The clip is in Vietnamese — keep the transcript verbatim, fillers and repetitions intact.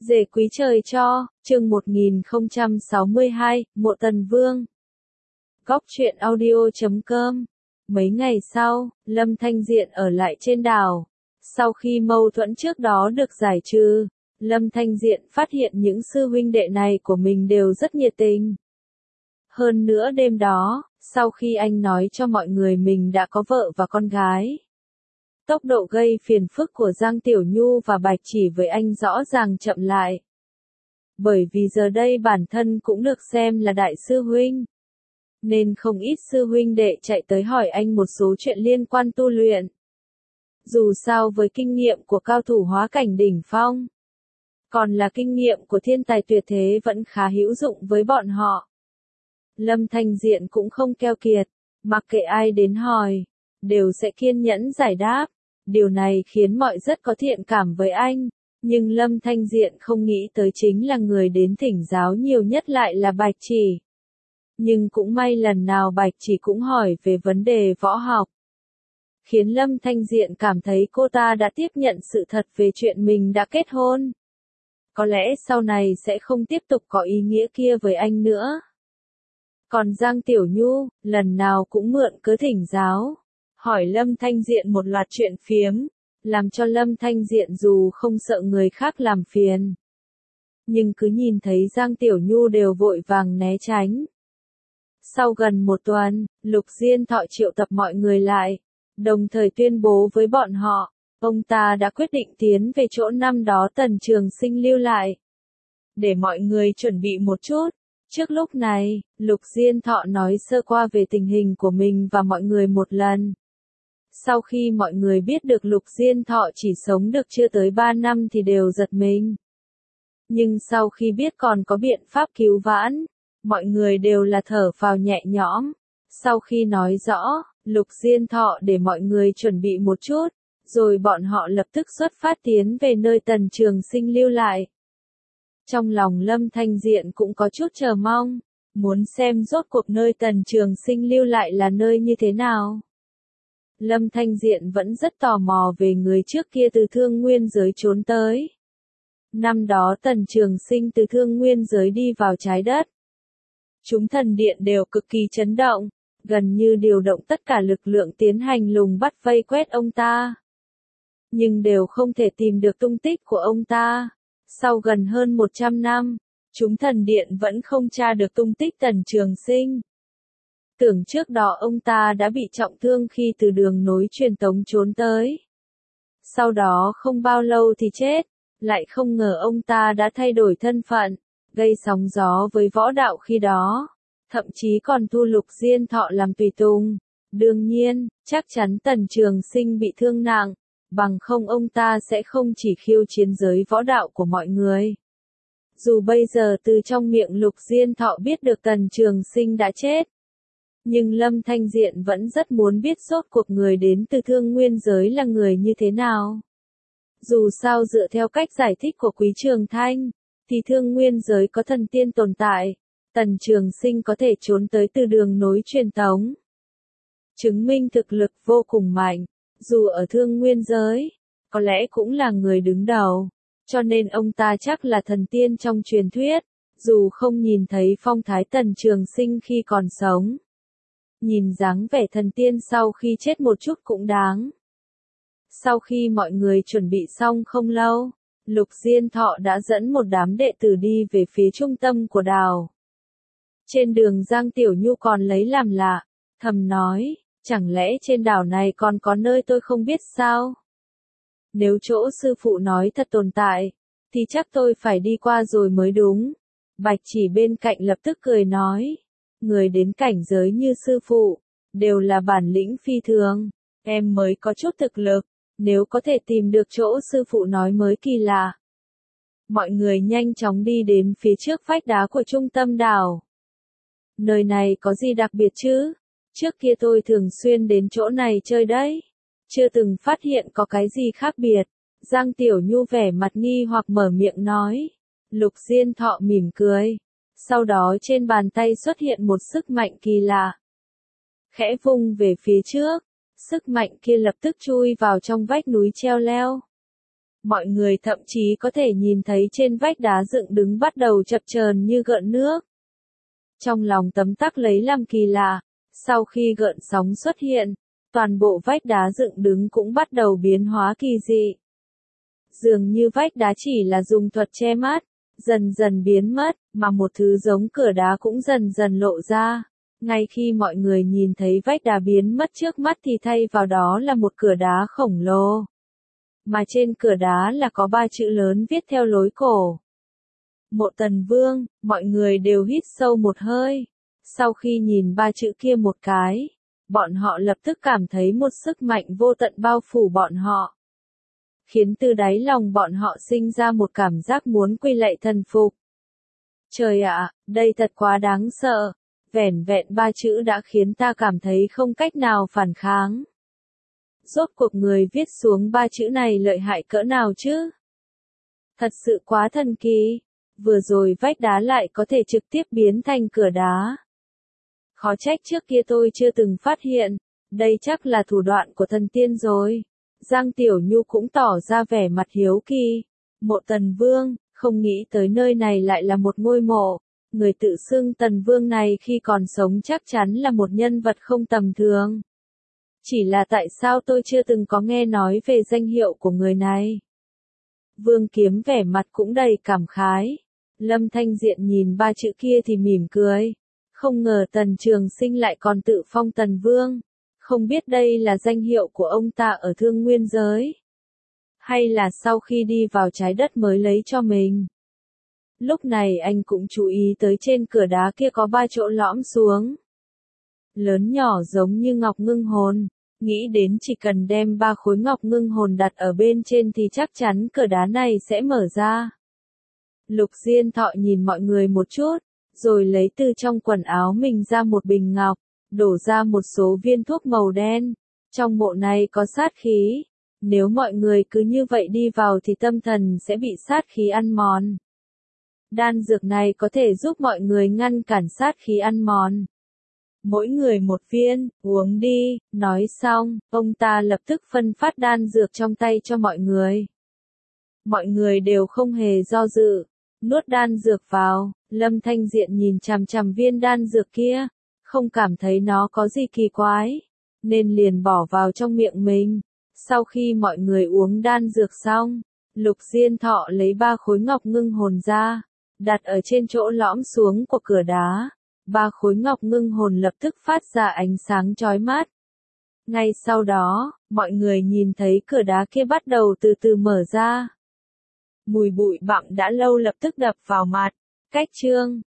Dể quý trời cho, chương một nghìn không trăm sáu mươi hai, Mộ Tần Vương. Góc truyện audio chấm com. Mấy ngày sau, Lâm Thanh Diện ở lại trên đảo. Sau khi mâu thuẫn trước đó được giải trừ, Lâm Thanh Diện phát hiện những sư huynh đệ này của mình đều rất nhiệt tình. Hơn nữa đêm đó, sau khi anh nói cho mọi người mình đã có vợ và con gái, tốc độ gây phiền phức của Giang Tiểu Nhu và Bạch Chỉ với anh rõ ràng chậm lại. Bởi vì giờ đây bản thân cũng được xem là đại sư huynh, nên không ít sư huynh đệ chạy tới hỏi anh một số chuyện liên quan tu luyện. Dù sao với kinh nghiệm của cao thủ hóa cảnh đỉnh phong, còn là kinh nghiệm của thiên tài tuyệt thế vẫn khá hữu dụng với bọn họ. Lâm Thanh Diện cũng không keo kiệt, mặc kệ ai đến hỏi, đều sẽ kiên nhẫn giải đáp. Điều này khiến mọi rất có thiện cảm với anh, nhưng Lâm Thanh Diện không nghĩ tới chính là người đến thỉnh giáo nhiều nhất lại là Bạch Chỉ. Nhưng cũng may lần nào Bạch Chỉ cũng hỏi về vấn đề võ học, khiến Lâm Thanh Diện cảm thấy cô ta đã tiếp nhận sự thật về chuyện mình đã kết hôn. Có lẽ sau này sẽ không tiếp tục có ý nghĩa kia với anh nữa. Còn Giang Tiểu Nhu, lần nào cũng mượn cớ thỉnh giáo, hỏi Lâm Thanh Diện một loạt chuyện phiếm, làm cho Lâm Thanh Diện dù không sợ người khác làm phiền, nhưng cứ nhìn thấy Giang Tiểu Nhu đều vội vàng né tránh. Sau gần một tuần, Lục Diên Thọ triệu tập mọi người lại, đồng thời tuyên bố với bọn họ, ông ta đã quyết định tiến về chỗ năm đó Tần Trường Sinh lưu lại, để mọi người chuẩn bị một chút. Trước lúc này, Lục Diên Thọ nói sơ qua về tình hình của mình và mọi người một lần. Sau khi mọi người biết được Lục Diên Thọ chỉ sống được chưa tới ba năm thì đều giật mình. Nhưng sau khi biết còn có biện pháp cứu vãn, mọi người đều là thở phào nhẹ nhõm. Sau khi nói rõ, Lục Diên Thọ để mọi người chuẩn bị một chút, rồi bọn họ lập tức xuất phát tiến về nơi Tần Trường Sinh lưu lại. Trong lòng Lâm Thanh Diện cũng có chút chờ mong, muốn xem rốt cuộc nơi Tần Trường Sinh lưu lại là nơi như thế nào. Lâm Thanh Diện vẫn rất tò mò về người trước kia từ Thương Nguyên giới trốn tới. Năm đó Tần Trường Sinh từ Thương Nguyên giới đi vào trái đất. Chúng thần điện đều cực kỳ chấn động, gần như điều động tất cả lực lượng tiến hành lùng bắt vây quét ông ta. Nhưng đều không thể tìm được tung tích của ông ta. Sau gần hơn một trăm năm, chúng thần điện vẫn không tra được tung tích Tần Trường Sinh. Tưởng trước đó ông ta đã bị trọng thương khi từ đường nối truyền tống trốn tới. Sau đó không bao lâu thì chết, lại không ngờ ông ta đã thay đổi thân phận, gây sóng gió với võ đạo khi đó, thậm chí còn thu Lục Diên Thọ làm tùy tùng. Đương nhiên, chắc chắn Tần Trường Sinh bị thương nặng, bằng không ông ta sẽ không chỉ khiêu chiến giới võ đạo của mọi người. Dù bây giờ từ trong miệng Lục Diên Thọ biết được Tần Trường Sinh đã chết, nhưng Lâm Thanh Diện vẫn rất muốn biết rốt cuộc người đến từ Thương Nguyên giới là người như thế nào. Dù sao dựa theo cách giải thích của Quý Trường Thanh, thì Thương Nguyên giới có thần tiên tồn tại, Tần Trường Sinh có thể trốn tới từ đường nối truyền tống, chứng minh thực lực vô cùng mạnh. Dù ở Thương Nguyên giới, có lẽ cũng là người đứng đầu, cho nên ông ta chắc là thần tiên trong truyền thuyết, dù không nhìn thấy phong thái Tần Trường Sinh khi còn sống. Nhìn dáng vẻ thần tiên sau khi chết một chút cũng đáng. Sau khi mọi người chuẩn bị xong không lâu, Lục Diên Thọ đã dẫn một đám đệ tử đi về phía trung tâm của đảo. Trên đường Giang Tiểu Nhu còn lấy làm lạ, thầm nói, chẳng lẽ trên đảo này còn có nơi tôi không biết sao? Nếu chỗ sư phụ nói thật tồn tại, thì chắc tôi phải đi qua rồi mới đúng. Bạch Chỉ bên cạnh lập tức cười nói, người đến cảnh giới như sư phụ, đều là bản lĩnh phi thường, em mới có chút thực lực, nếu có thể tìm được chỗ sư phụ nói mới kỳ lạ. Mọi người nhanh chóng đi đến phía trước vách đá của trung tâm đảo. Nơi này có gì đặc biệt chứ? Trước kia tôi thường xuyên đến chỗ này chơi đấy, chưa từng phát hiện có cái gì khác biệt. Giang Tiểu Nhu vẻ mặt nghi hoặc mở miệng nói. Lục Diên Thọ mỉm cười. Sau đó trên bàn tay xuất hiện một sức mạnh kỳ lạ. Khẽ vung về phía trước, sức mạnh kia lập tức chui vào trong vách núi treo leo. Mọi người thậm chí có thể nhìn thấy trên vách đá dựng đứng bắt đầu chập chờn như gợn nước. Trong lòng tấm tắc lấy làm kỳ lạ, sau khi gợn sóng xuất hiện, toàn bộ vách đá dựng đứng cũng bắt đầu biến hóa kỳ dị. Dường như vách đá chỉ là dùng thuật che mắt, dần dần biến mất, mà một thứ giống cửa đá cũng dần dần lộ ra. Ngay khi mọi người nhìn thấy vách đá biến mất trước mắt thì thay vào đó là một cửa đá khổng lồ. Mà trên cửa đá là có ba chữ lớn viết theo lối cổ. Mộ Tần Vương, mọi người đều hít sâu một hơi. Sau khi nhìn ba chữ kia một cái, bọn họ lập tức cảm thấy một sức mạnh vô tận bao phủ bọn họ. Khiến từ đáy lòng bọn họ sinh ra một cảm giác muốn quy lạy thần phục. Trời ạ, đây thật quá đáng sợ. Vẻn vẹn ba chữ đã khiến ta cảm thấy không cách nào phản kháng. Rốt cuộc người viết xuống ba chữ này lợi hại cỡ nào chứ? Thật sự quá thần kỳ. Vừa rồi vách đá lại có thể trực tiếp biến thành cửa đá. Khó trách trước kia tôi chưa từng phát hiện. Đây chắc là thủ đoạn của thần tiên rồi. Giang Tiểu Nhu cũng tỏ ra vẻ mặt hiếu kỳ. Mộ Tần Vương, không nghĩ tới nơi này lại là một ngôi mộ. Người tự xưng Tần Vương này khi còn sống chắc chắn là một nhân vật không tầm thường. Chỉ là tại sao tôi chưa từng có nghe nói về danh hiệu của người này? Vương Kiếm vẻ mặt cũng đầy cảm khái. Lâm Thanh Diện nhìn ba chữ kia thì mỉm cười. Không ngờ Tần Trường Sinh lại còn tự phong Tần Vương. Không biết đây là danh hiệu của ông ta ở Thương Nguyên giới. Hay là sau khi đi vào trái đất mới lấy cho mình. Lúc này anh cũng chú ý tới trên cửa đá kia có ba chỗ lõm xuống. Lớn nhỏ giống như ngọc ngưng hồn. Nghĩ đến chỉ cần đem ba khối ngọc ngưng hồn đặt ở bên trên thì chắc chắn cửa đá này sẽ mở ra. Lục Diên Thọ nhìn mọi người một chút, rồi lấy từ trong quần áo mình ra một bình ngọc, đổ ra một số viên thuốc màu đen. Trong mộ này có sát khí. Nếu mọi người cứ như vậy đi vào thì tâm thần sẽ bị sát khí ăn mòn. Đan dược này có thể giúp mọi người ngăn cản sát khí ăn mòn. Mỗi người một viên, uống đi, nói xong, ông ta lập tức phân phát đan dược trong tay cho mọi người. Mọi người đều không hề do dự, nuốt đan dược vào. Lâm Thanh Diện nhìn chằm chằm viên đan dược kia, không cảm thấy nó có gì kỳ quái, nên liền bỏ vào trong miệng mình. Sau khi mọi người uống đan dược xong, Lục Diên Thọ lấy ba khối ngọc ngưng hồn ra, đặt ở trên chỗ lõm xuống của cửa đá. Ba khối ngọc ngưng hồn lập tức phát ra ánh sáng chói mắt. Ngay sau đó, mọi người nhìn thấy cửa đá kia bắt đầu từ từ mở ra. Mùi bụi bặm đã lâu lập tức đập vào mặt. Cách chương